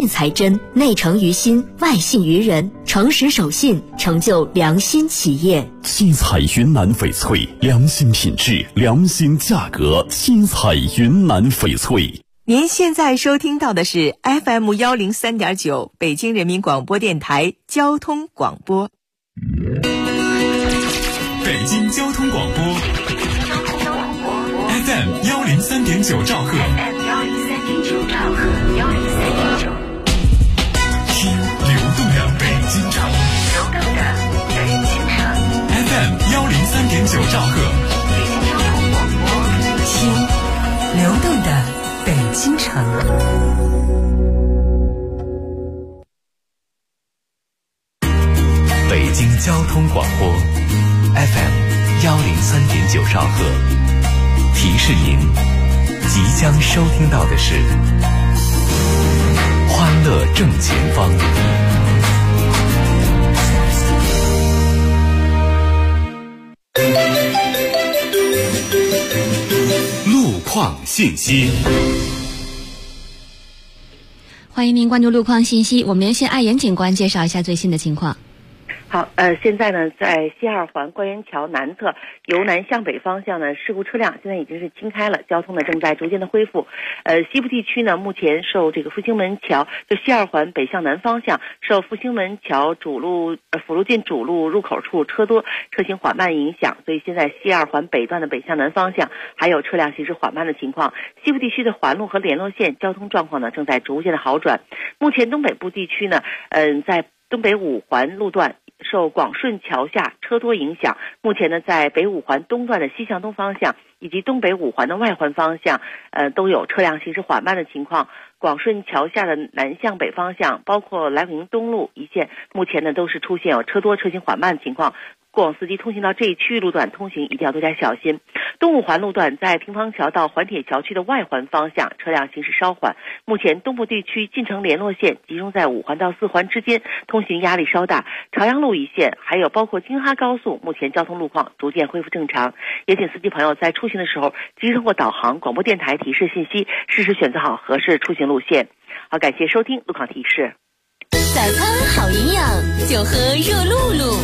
信才真，内诚于心，外信于人，诚实守信，成就良心企业。 七彩云南翡翠，良心品质，良心价格。七彩云南翡翠。 您现在收听到的是 FM103.9 北京人民广播电台交通广播。 北京交通广播 FM103.9 兆赫，听流动的北京城FM103.9 兆赫， 听流动的北京城。 北京交通广播 FM103.9 兆赫，提示您即将收听到的是欢乐正前方。路况信息， 欢迎您关注路况信息。我们连线爱严警官介绍一下最新的情况。 好，现在呢，在西二环官园桥南侧由南向北方向呢，事故车辆现在已经是清开了，交通呢正在逐渐的恢复。西部地区呢，目前受这个复兴门桥就西二环北向南方向受复兴门桥主路辅路进主路入口处车多车行缓慢影响，所以现在西二环北段的北向南方向还有车辆行驶缓慢的情况。西部地区的环路和联络线交通状况呢正在逐渐的好转。目前东北部地区呢，在东北五环路段受广顺桥下车多影响，目前呢在北五环东段的西向东方向以及东北五环的外环方向都有车辆行驶缓慢的情况。广顺桥下的南向北方向包括来宁东路一线目前呢都是出现有车多车行缓慢的情况，过往司机通行到这一区域路段通行一定要多加小心。东五环路段在平房桥到环铁桥区的外环方向车辆行驶稍缓，目前东部地区进城联络线集中在五环到四环之间，通行压力稍大。朝阳路一线还有包括京哈高速目前交通路况逐渐恢复正常，也请司机朋友在出行的时候及时通过导航广播电台提示信息，适时选择好合适出行路线。好，感谢收听路况提示。 早餐好营养，就喝热露露。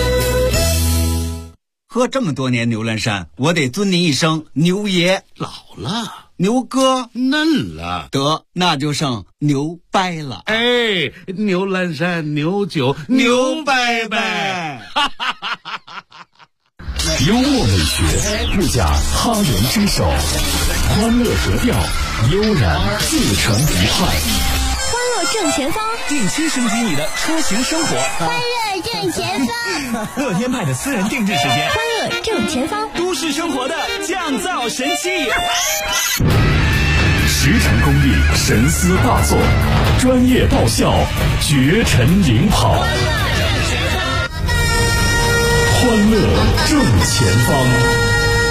喝这么多年牛栏山，我得尊您一声牛爷。 老了， 牛哥嫩了， 得那就剩牛掰了。 哎，牛栏山牛酒牛掰掰， 幽默美学，物价他人之手，欢乐格调，悠然自成一派。 欢乐正前方， 定期升级你的出行生活。 欢乐正前方， 乐天派的私人定制时间。 欢乐正前方， 都市生活的降噪神器。 十成功力，神思大作，专业爆笑，绝尘领跑。欢乐正前方。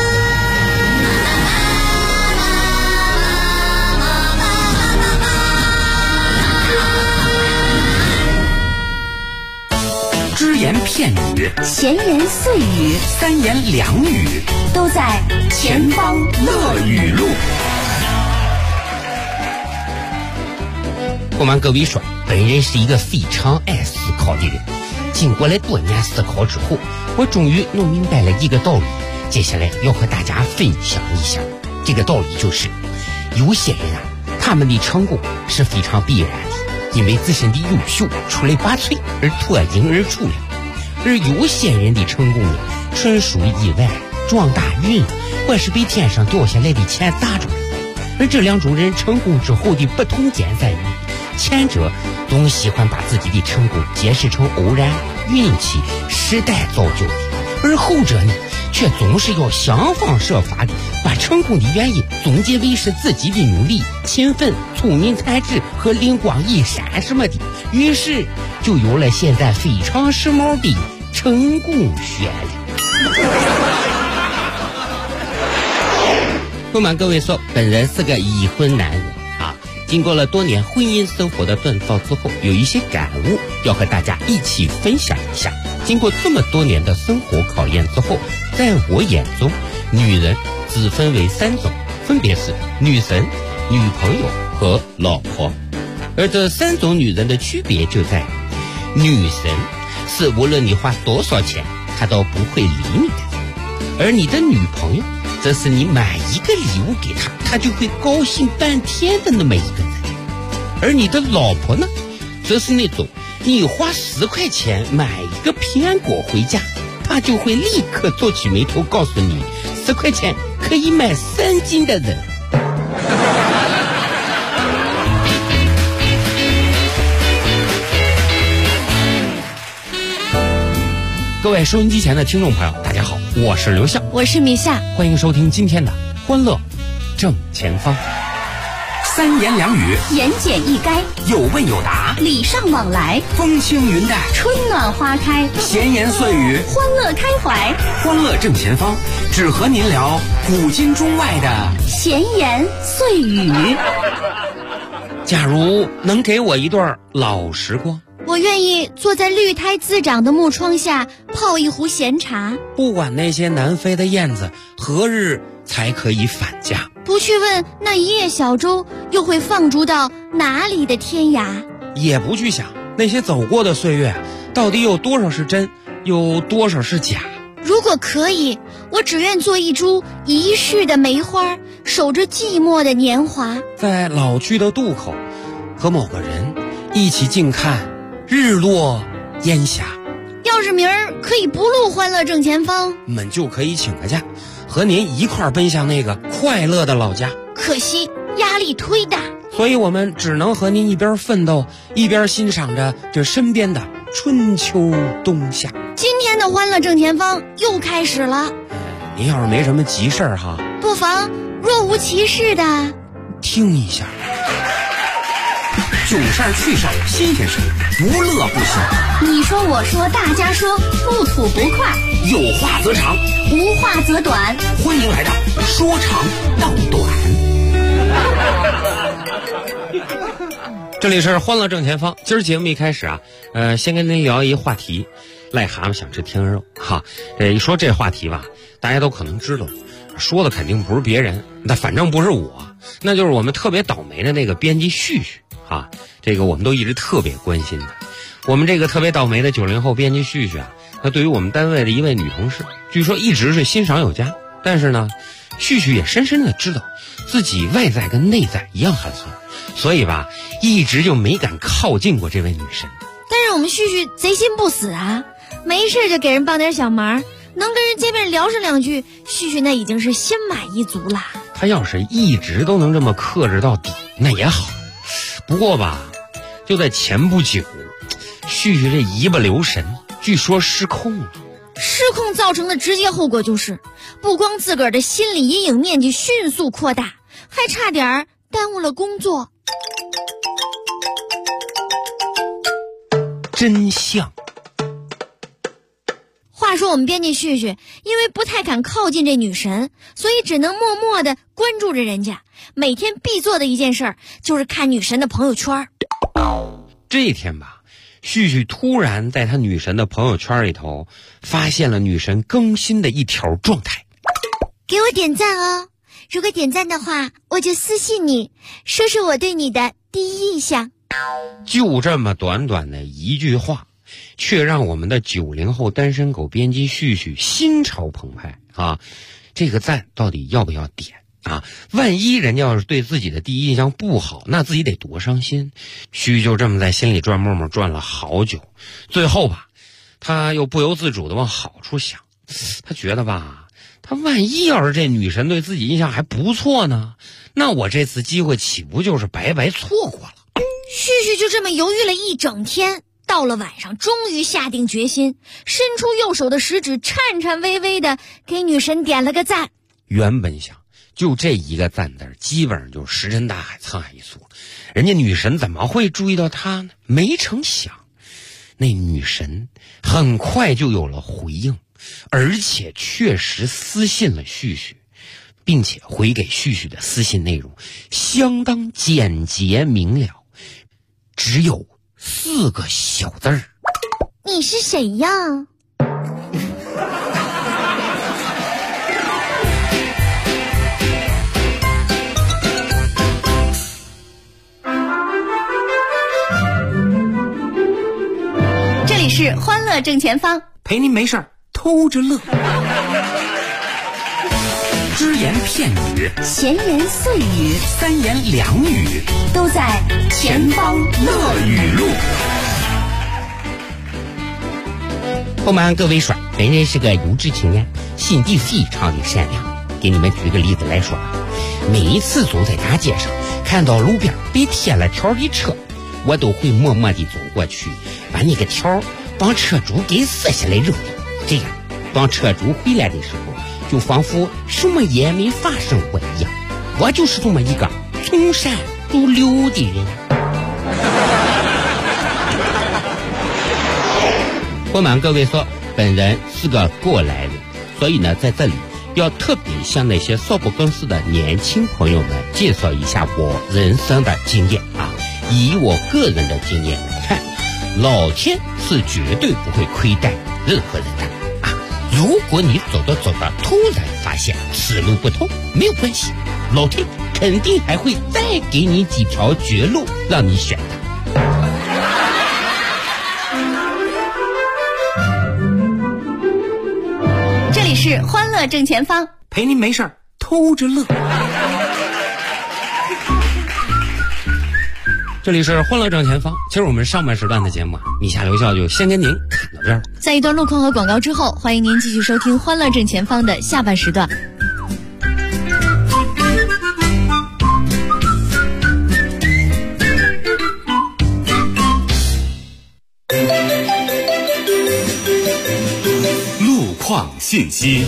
只言片语， 闲言碎语， 三言两语， 都在前方乐语录。 不瞒各位说，本人是一个非常爱思考的人。经过了多年思考之后，我终于弄明白了一个道理，接下来要和大家分享一下。这个道理就是，有些人啊，他们的成功是非常必然的，因为自身的优秀出类拔萃而脱颖而出了；而有些人的成功呢，纯属意外，撞大运，或是被天上掉下来的钱砸中了。而这两种人成功之后的不同点在于，前者总喜欢把自己的成功解释成偶然、运气、时代造就的，而后者呢，却总是要想方设法的把成功的原因总结为是自己的努力、勤奋、聪明才智和灵光一闪什么的，于是就有了现在非常时髦的成功学了。不瞒各位说，本人是个已婚男人啊。经过了多年婚姻生活的锻造之后，有一些感悟要和大家一起分享一下。经过这么多年的生活考验之后，在我眼中，女人只分为3种，分别是女神、女朋友和老婆。 而这3种女人的区别就在于，女神是无论你花多少钱，她都不会理你的；而你的女朋友，则是你买一个礼物给她，她就会高兴半天的那么一个人；而你的老婆呢，则是那种你花10块钱买一个苹果回家，她就会立刻皱起眉头告诉你，10块钱可以买3斤的人。各位收音机前的听众朋友，大家好，我是刘向， 我是米夏， 欢迎收听今天的欢乐正前方。 3言2语， 言简意赅， 有问有答， 礼尚往来， 风轻云淡， 春暖花开， 闲言碎语， 欢乐开怀， 欢乐正前方，只和您聊古今中外的闲言碎语。 假如能给我一段老时光， 我愿意坐在绿苔滋长的木窗下泡一壶闲茶， 不管那些南飞的燕子何日才可以返家， 不去问那一叶小舟又会放逐到哪里的天涯， 也不去想那些走过的岁月到底有多少是真，有多少是假。 如果可以，我只愿做一株遗世的梅花，守着寂寞的年华， 在老去的渡口和某个人一起静看日落烟霞。 要是明儿可以不录欢乐正前方， 我们就可以请个假，和您一块儿奔向那个快乐的老家。 可惜压力忒大， 所以我们只能和您一边奋斗，一边欣赏着这身边的春秋冬夏。 今天的欢乐正前方又开始了。 您要是没什么急事儿哈， 不妨若无其事的听一下。 囧事儿趣事儿新鲜事儿，不乐不行。 你说我说大家说，不吐不快， 有话则长， 无话则短。 欢迎来到说长道短。 这里是欢乐正前方，今儿节目一开始啊，先跟您聊一话题，癞蛤蟆想吃天鹅肉哈。一说这话题吧，大家都可能知道，说的肯定不是别人，那反正不是我，那就是我们特别倒霉的那个编辑旭旭啊，这个我们都一直特别关心的。我们这个特别倒霉的90后编辑旭旭啊，他对于我们单位的一位女同事，据说一直是欣赏有加，但是呢，旭旭也深深的知道自己外在跟内在一样寒酸，所以吧，一直就没敢靠近过这位女神。 但是我们旭旭贼心不死啊，没事就给人帮点小忙，能跟人见面聊上2句，旭旭那已经是心满意足了。 他要是一直都能这么克制到底，那也好。不过吧，就在前不久，旭旭这一不留神，据说失控了。 失控造成的直接后果就是，不光自个儿的心理阴影面积迅速扩大，还差点耽误了工作。 真相。 话说我们编辑旭旭因为不太敢靠近这女神，所以只能默默地关注着人家，每天必做的一件事就是看女神的朋友圈。 这一天吧，旭旭突然在他女神的朋友圈里头发现了女神更新的一条状态： 给我点赞哦，如果点赞的话，我就私信你，说说我对你的第一印象。 就这么短短的一句话，却让我们的90后单身狗编辑旭旭心潮澎湃啊！这个赞到底要不要点啊？万一人家要是对自己的第一印象不好，那自己得多伤心。旭就这么在心里转沫沫转了好久，最后吧，他又不由自主的往好处想，他觉得吧，他万一要是这女神对自己印象还不错呢，那我这次机会岂不就是白白错过了？ 旭旭就这么犹豫了一整天，到了晚上终于下定决心，伸出右手的食指颤颤巍巍的给女神点了个赞。 原本想就这一个赞字，基本上就石沉大海沧海一粟，人家女神怎么会注意到他呢？没成想那女神很快就有了回应，而且确实私信了旭旭，并且回给旭旭的私信内容相当简洁明了，只有4个小字儿： 你是谁呀？ 是欢乐正前方， 陪您没事儿偷着乐。只言片语， 闲言碎语， 三言两语， 都在前方乐语录。 不瞒各位说，本人是个有志青年，心地非常的善良。给你们举个例子来说吧，每一次走在大街上，看到路边被贴了条的车，我都会默默地走过去，把那个条帮车主给撕下来扔掉。这样，当车主回来的时候，就仿佛什么也没发生过一样。我就是这么一个从善如流的人。不瞒各位说，本人是个过来人，所以呢，在这里要特别向那些少不更事的年轻朋友们介绍一下我人生的经验啊。以我个人的经验来看，老天是绝对不会亏待任何人的啊。如果你走着走着突然发现此路不通，没有关系，老天肯定还会再给你几条绝路让你选的。 这里是欢乐正前方， 陪您没事儿偷着乐。这里是欢乐正前方。其实我们上半时段的节目米夏留校就先跟您看到这儿。 在一段路况和广告之后，欢迎您继续收听欢乐正前方的下半时段。 路况信息。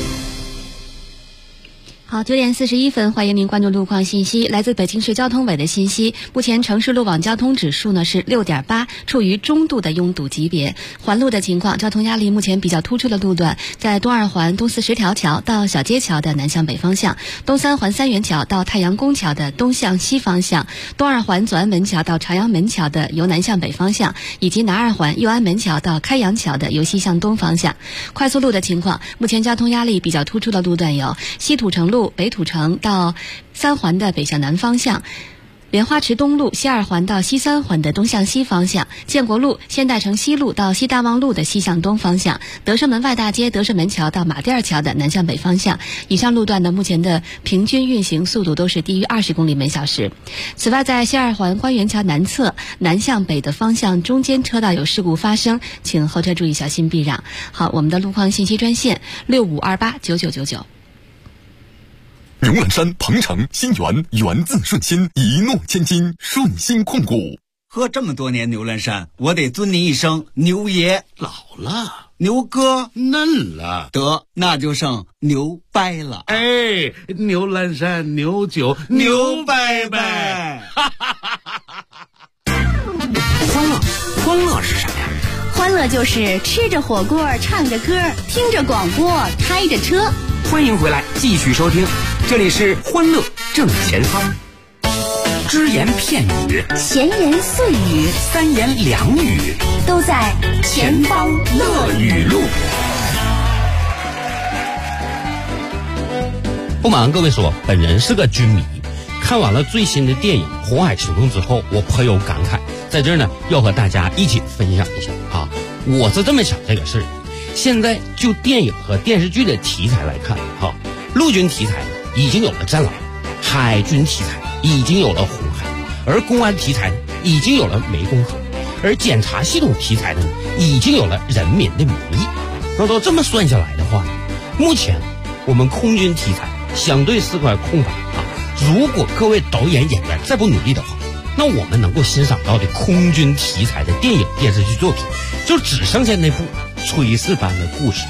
好，9点41分，欢迎您关注路况信息。来自北京市交通委的信息，目前城市路网交通指数呢是6.8，处于中度的拥堵级别。环路的情况，交通压力目前比较突出的路段在东二环东四十条桥到小街桥的南向北方向，东三环三元桥到太阳宫桥的东向西方向，东二环左安门桥到朝阳门桥的由南向北方向，以及南二环右安门桥到开阳桥的由西向东方向。快速路的情况，目前交通压力比较突出的路段有西土城路北土城到三环的北向南方向，莲花池东路西二环到西三环的东向西方向，建国路现代城西路到西大望路的西向东方向，德胜门外大街德胜门桥到马甸桥的南向北方向。以上路段呢，目前的平均运行速度都是低于20公里每小时。此外，在西二环官园桥南侧南向北的方向中间车道有事故发生，请后车注意小心避让。好，我们的路况信息专线65289999。 牛栏山、鹏城、新源，源自顺心，一诺千金，顺心控股。 喝这么多年牛栏山，我得尊你一声牛爷。 老了， 牛哥嫩了， 得那就剩牛掰了。 哎，牛栏山牛酒牛掰掰。 欢乐是啥呀？ 欢乐就是吃着火锅，唱着歌，听着广播，开着车。 欢迎回来，继续收听，这里是欢乐正前方。只言片语， 闲言碎语， 三言两语， 都在前方乐语录。 不瞒各位说，本人是个军迷，看完了最新的电影《红海行动》之后，我颇有感慨，在这儿呢要和大家一起分享一下啊。我是这么想这个事儿，现在就电影和电视剧的题材来看哈，陆军题材已经有了战狼，海军题材已经有了红海，而公安题材已经有了湄公河，而检察系统题材呢已经有了人民的名义。那都这么算下来的话，目前我们空军题材相对是块空白啊。如果各位导演演员再不努力的话，那我们能够欣赏到的空军题材的电影电视剧作品，就只剩下那部炊事班的故事。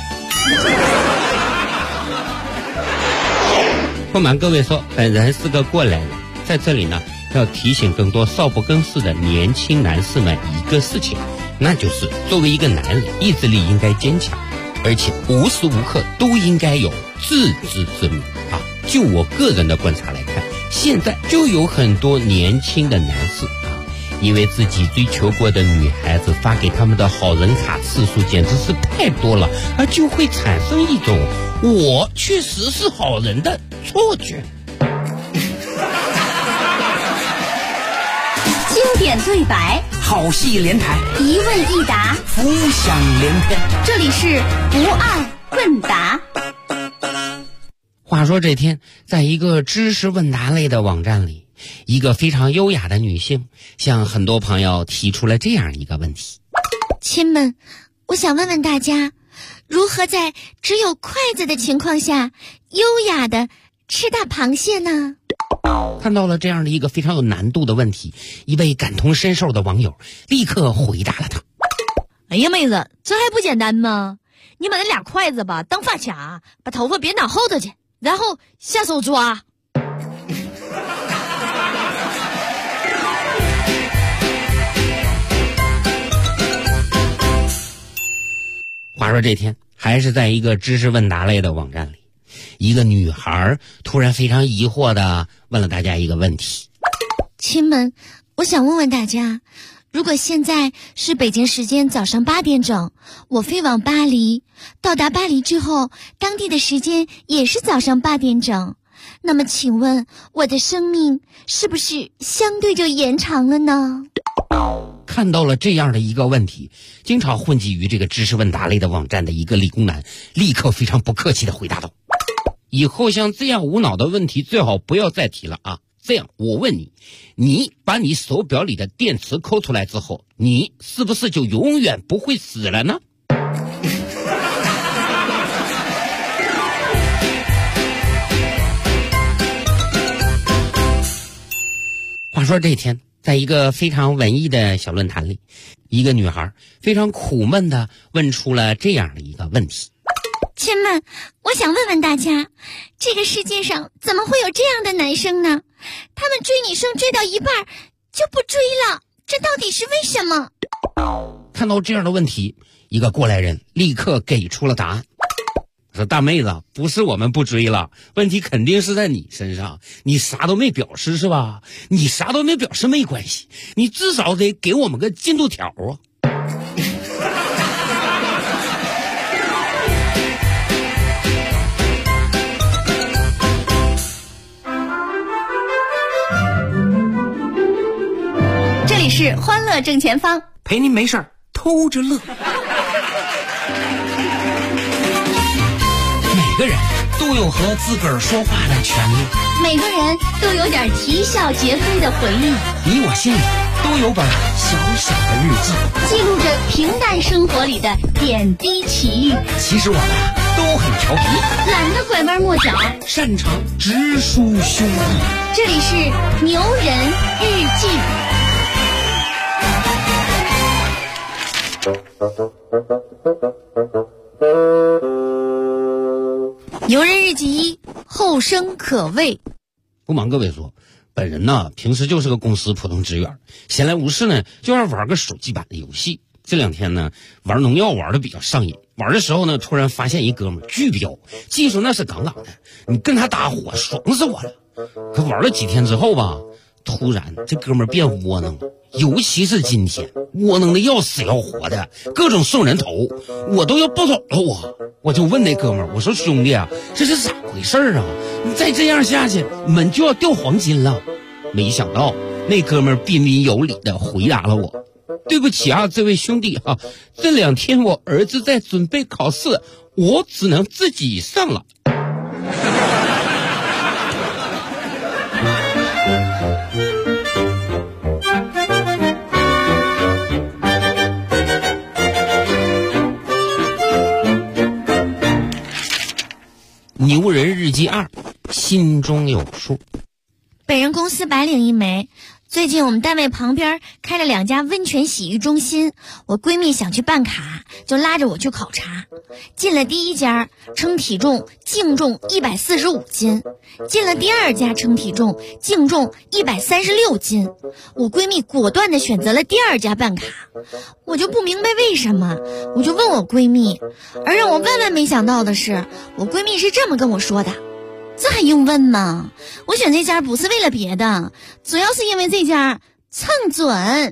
不瞒各位说，本人是个过来人，在这里呢要提醒更多少不更事的年轻男士们一个事情，那就是作为一个男人，意志力应该坚强，而且无时无刻都应该有自知之明啊。就我个人的观察来看，现在就有很多年轻的男士啊，因为自己追求过的女孩子发给他们的好人卡次数简直是太多了，而就会产生一种我确实是好人的错觉。 经典对白， 好戏连台， 一问一答， 浮想联翩。 这里是不二问答。 话说这天，在一个知识问答类的网站里，一个非常优雅的女性向很多朋友提出了这样一个问题： 亲们，我想问问大家，如何在只有筷子的情况下优雅的吃大螃蟹呢？ 看到了这样的一个非常有难度的问题，一位感同身受的网友立刻回答了他： 哎呀妹子，这还不简单吗？你把那俩筷子吧当发卡，把头发别拿后头去，然后下手抓。 话说这天，还是在一个知识问答类的网站里，一个女孩突然非常疑惑地问了大家一个问题： 亲们，我想问问大家，如果现在是北京时间早上8点整，我飞往巴黎，到达巴黎之后，当地的时间也是早上8点整，那么请问我的生命是不是相对就延长了呢？ 看到了这样的一个问题，经常混迹于这个知识问答类的网站的一个理工男立刻非常不客气地回答道：以后像这样无脑的问题最好不要再提了啊！这样我问你，你把你手表里的电池抠出来之后，你是不是就永远不会死了呢？话说这天，在一个非常文艺的小论坛里，一个女孩非常苦闷地问出了这样的一个问题： 亲们，我想问问大家，这个世界上怎么会有这样的男生呢？他们追女生追到一半就不追了，这到底是为什么？ 看到这样的问题，一个过来人立刻给出了答案：说大妹子，不是我们不追了，问题肯定是在你身上，你啥都没表示是吧？你啥都没表示没关系，你至少得给我们个进度条啊！ 这里是欢乐正前方， 陪您没事偷着乐。每个人都有和自个儿说话的权利， 每个人都有点啼笑皆非的回忆， 你我心里都有本小小的日记， 记录着平淡生活里的点滴奇遇。 其实我们都很调皮， 懒得拐弯抹角， 擅长直抒胸臆。 这里是牛人日记。牛人日记1，后生可畏。 不瞒各位说，本人呢平时就是个公司普通职员，闲来无事呢就爱玩个手机版的游戏。这2天呢玩农药玩的比较上瘾，玩的时候呢突然发现一哥们巨彪，技术那是杠杠的，你跟他打火爽死我了。可玩了几天之后吧，突然这哥们变窝囊了，尤其是今天窝囊的要死要活的，各种送人头，我都要暴走了。我就问那哥们儿，我说兄弟啊，这是咋回事啊？你再这样下去，我们就要掉黄金了。没想到那哥们儿彬彬有礼的回答了我：对不起啊，这位兄弟啊，这2天我儿子在准备考试，我只能自己上了。牛人日记2，心中有数。 本人公司白领一枚，最近我们单位旁边开了2家温泉洗浴中心，我闺蜜想去办卡，就拉着我去考察。进了第1家，称体重净重145斤；进了第2家，称体重净重136斤。我闺蜜果断地选择了第2家办卡，我就不明白为什么，我就问我闺蜜，而让我万万没想到的是，我闺蜜是这么跟我说的：这还用问吗？我选这家不是为了别的，主要是因为这家蹭准。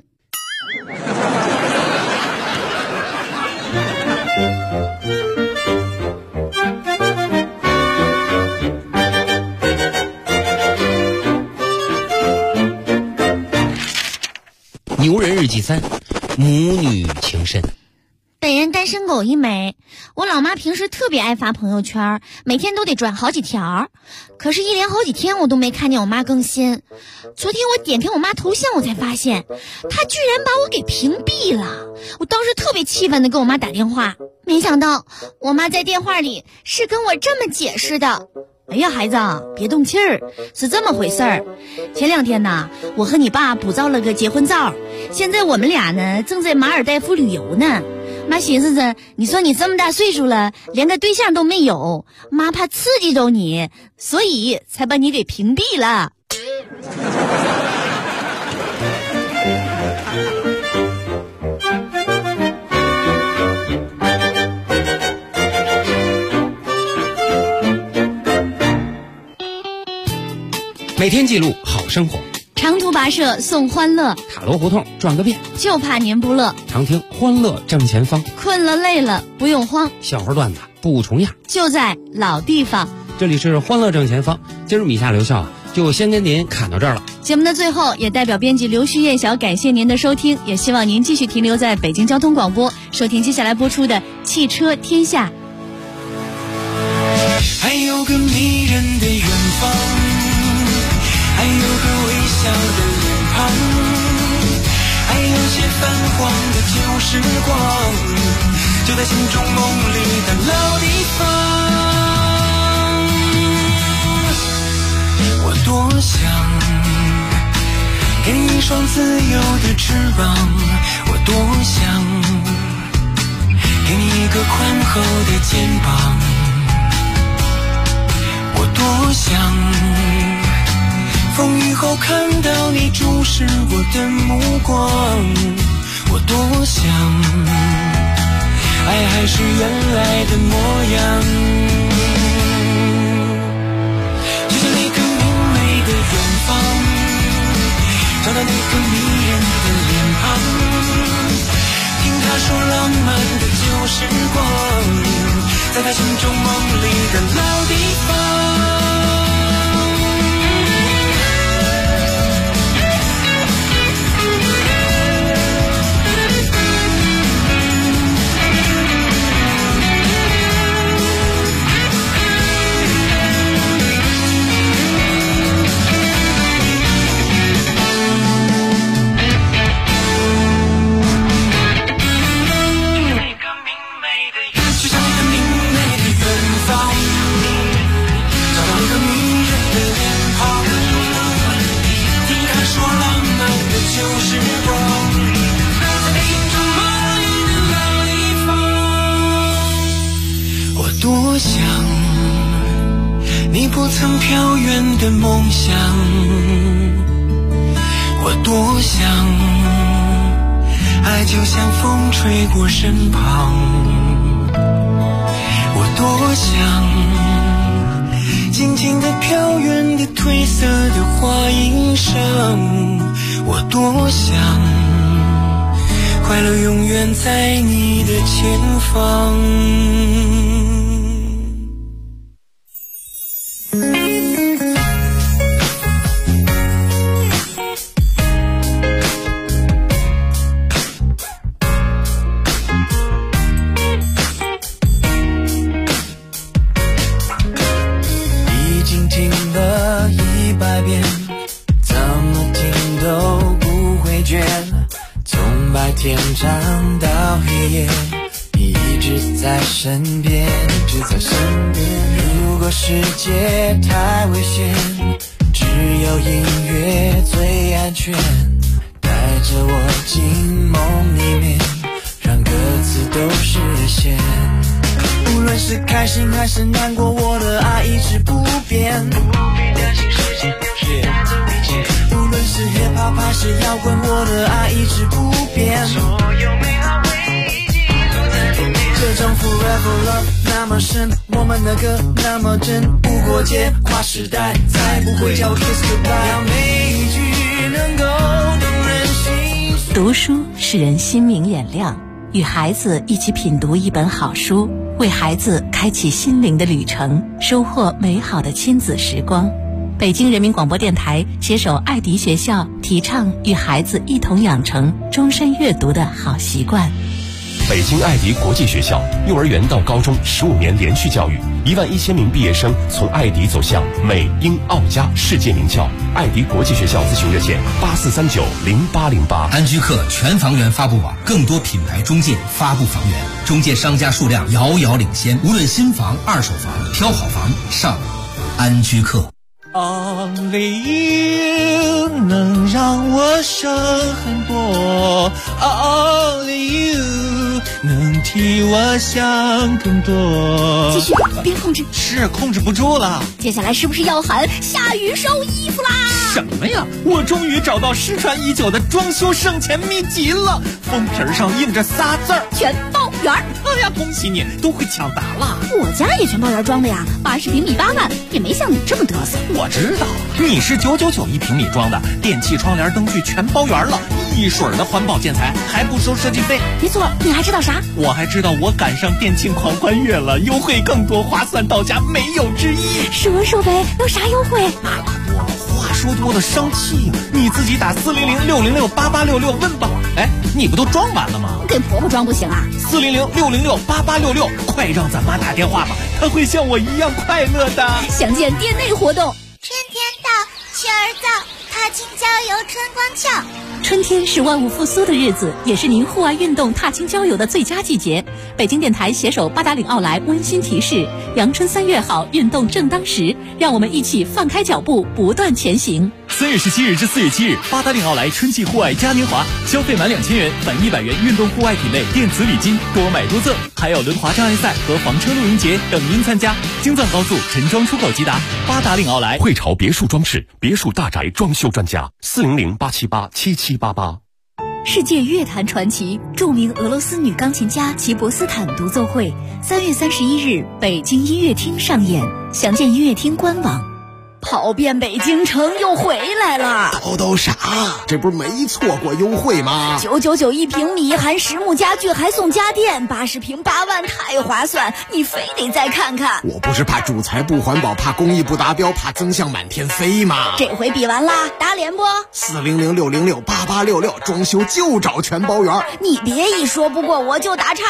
牛人日记3，母女情深。 本人单身狗一枚，我老妈平时特别爱发朋友圈，每天都得转好几条，可是一连好几天我都没看见我妈更新。昨天我点开我妈头像，我才发现她居然把我给屏蔽了。我当时特别气愤地跟我妈打电话，没想到我妈在电话里是跟我这么解释的：哎呀，孩子，别动气儿，是这么回事儿。前2天呢，我和你爸补照了个结婚照，现在我们俩呢正在马尔代夫旅游呢。妈寻思着，你说你这么大岁数了，连个对象都没有，妈怕刺激着你，所以才把你给屏蔽了。 每天记录好生活， 长途跋涉送欢乐， 塔罗胡同转个遍， 就怕您不乐。 常听欢乐正前方， 困了累了不用慌， 笑话段子不重样， 就在老地方。 这里是欢乐正前方，今儿米夏刘笑就先跟您侃到这儿了。 节目的最后，也代表编辑刘旭燕小感谢您的收听，也希望您继续停留在北京交通广播，收听接下来播出的《汽车天下》。 还有个迷人的远方，还有个微笑的脸庞，还有些泛黄的旧时光，就在心中梦里的老地方。我多想给你一双自由的翅膀，我多想给你一个宽厚的肩膀，我多想风雨后看到你注视我的目光，我多想爱还是原来的模样，就像那个明媚的远方，找到那个迷人的脸庞，听他说浪漫的旧时光，在他心中梦里的老地方。多想你不曾飘远的梦想，我多想爱就像风吹过身旁，我多想静静地飘远的褪色的花衣裳，我多想快乐永远在你的前方。天长到黑夜，你一直在身边，一直在身边。如果世界太危险，只有音乐最安全，带着我进梦里面，让各自都实现。无论是开心还是难过，我的爱一直不变，不必担心时间流逝带走一切。无论是 hiphop 还是摇滚，我的爱一直不变，所有美好回忆记录在里面。这种 forever love 那么深，我们的歌那么真，无国界跨时代，再不会叫 kiss goodbye。让每一句能够动人心。 读书使人心明眼亮，与孩子一起品读一本好书，为孩子开启心灵的旅程，收获美好的亲子时光。 北京人民广播电台携手爱迪学校，提倡与孩子一同养成终身阅读的好习惯。 北京爱迪国际学校幼儿园到高中15年连续教育，11000名毕业生从爱迪走向美英澳加世界名校。爱迪国际学校咨询热线84390808。 安居客全房源发布网，更多品牌中介发布房源，中介商家数量遥遥领先。无论新房、二手房，挑好房上安居客。 Only you 能让我省很多 ，Only you 能替我想更多。 继续，别控制， 是控制不住了。 接下来是不是要喊下雨收衣服啦？ 什么呀？我终于找到失传已久的装修省钱秘籍了，封皮上印着仨字儿： 全包圆。 哎呀，恭喜你，都会抢答了。 我家也全包圆装的呀，80平米8万，也没像你这么嘚瑟。 我知道，你是999一平米装的，电器、窗帘、灯具全包圆了，一水的环保建材，还不收设计费。 没错，你还知道啥？ 我还知道我赶上电竞狂欢月了，优惠更多，划算到家，没有之一。 说呗，有啥优惠？ 话说多了生气呀！你自己打400-606-8866问吧。哎，你不都装完了吗？ 给婆婆装不行啊 ？400-606-8866，快让咱妈打电话吧，她会像我一样快乐的。 详见店内活动。 春天到，雀儿造，踏青郊游春光俏。 春天是万物复苏的日子，也是您户外运动、踏青郊游的最佳季节。北京电台携手八达岭奥莱温馨提示：阳春3月好，运动正当时，让我们一起放开脚步，不断前行。 3月17日至4月7日，八达岭奥莱春季户外嘉年华，消费满2000元返100元运动户外品类电子礼金，多买多赠，还有轮滑障碍赛和房车露营节等您参加。京藏高速陈庄出口吉达，八达岭奥莱。 汇潮别墅装饰，别墅大宅装修专家，400-878-7788。 世界乐坛传奇，著名俄罗斯女钢琴家齐博斯坦独奏会，3月31日北京音乐厅上演，详见音乐厅官网。跑遍北京城又回来了， 叨啥？这不是没错过优惠吗 ？999一平米，含实木家具还送家电，80平8万，太划算！你非得再看看。 我不是怕主材不环保，怕工艺不达标，怕增项满天飞吗？ 这回比完啦，打脸不 ？400-606-8866，装修就找全包圆。 你别一说不过我就打岔。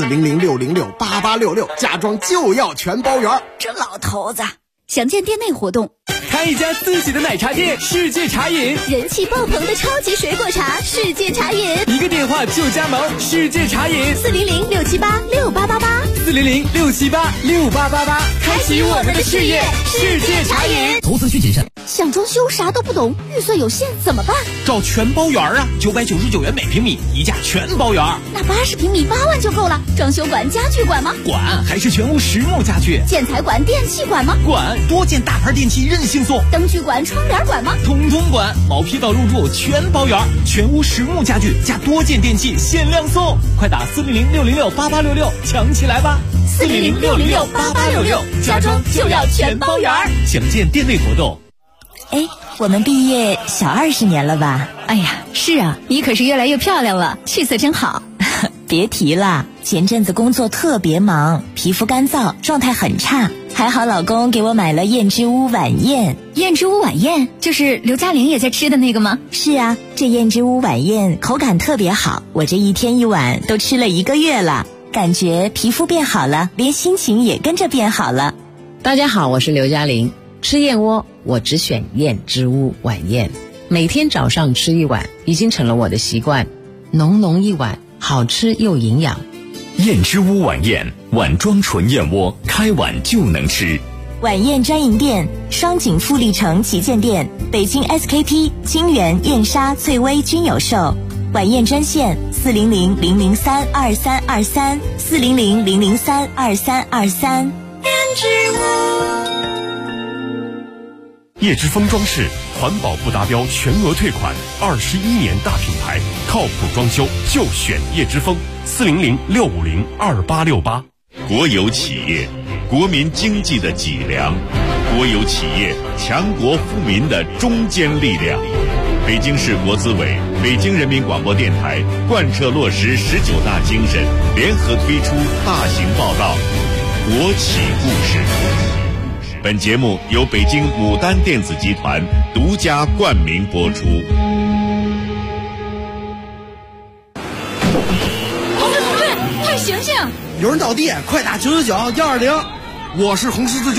400-606-8866，家装就要全包圆。 这老头子。详见店内活动。 开一家自己的奶茶店，世界茶饮， 人气爆棚的超级水果茶，世界茶饮， 一个电话就加盟，世界茶饮 ，400-678-6888，400-678-6888， 开启我们的事业，世界茶饮。 投资需谨慎。 想装修啥都不懂，预算有限怎么办？ 找全包圆啊，999元每平米，一价全包圆。 那80平米8万就够了。装修管、家具管吗？ 管，还是全屋实木家具。 建材管、电器管吗？ 管，多件大牌电器任性送。 灯具管、窗帘管吗？ 统统管，毛坯到入住全包圆，全屋实木家具加多件电器限量送。快打400-606-8866，抢起来吧 ！400-606-8866，家装就要全包圆。 详见店内活动。 哎，我们毕业小20年了吧？ 哎呀，是啊，你可是越来越漂亮了，气色真好。 别提了，前阵子工作特别忙，皮肤干燥，状态很差。还好老公给我买了燕之屋晚宴。 燕之屋晚宴就是刘嘉玲也在吃的那个吗？ 是啊，这燕之屋晚宴口感特别好，我这一天一碗都吃了1个月了，感觉皮肤变好了，连心情也跟着变好了。 大家好，我是刘嘉玲。吃燕窝我只选燕之屋晚宴，每天早上吃1碗已经成了我的习惯，浓浓一碗，好吃又营养。 燕之屋晚宴，碗装纯燕窝，开碗就能吃。 晚宴专营店：双井富力城旗舰店、北京 SKP、金源、燕莎、翠微均有售。晚宴专线400-003-2323，400-003-2323。燕之屋。 叶之峰装饰，环保不达标全额退款，21年大品牌，靠谱装修就选叶之峰，400-650-2868。 国有企业，国民经济的脊梁；国有企业，强国富民的中坚力量。北京市国资委、北京人民广播电台贯彻落实19大精神，联合推出大型报道《国企故事》。 本节目由北京牡丹电子集团独家冠名播出。 同志，快醒醒！ 有人倒地，快打999-120。我是红十字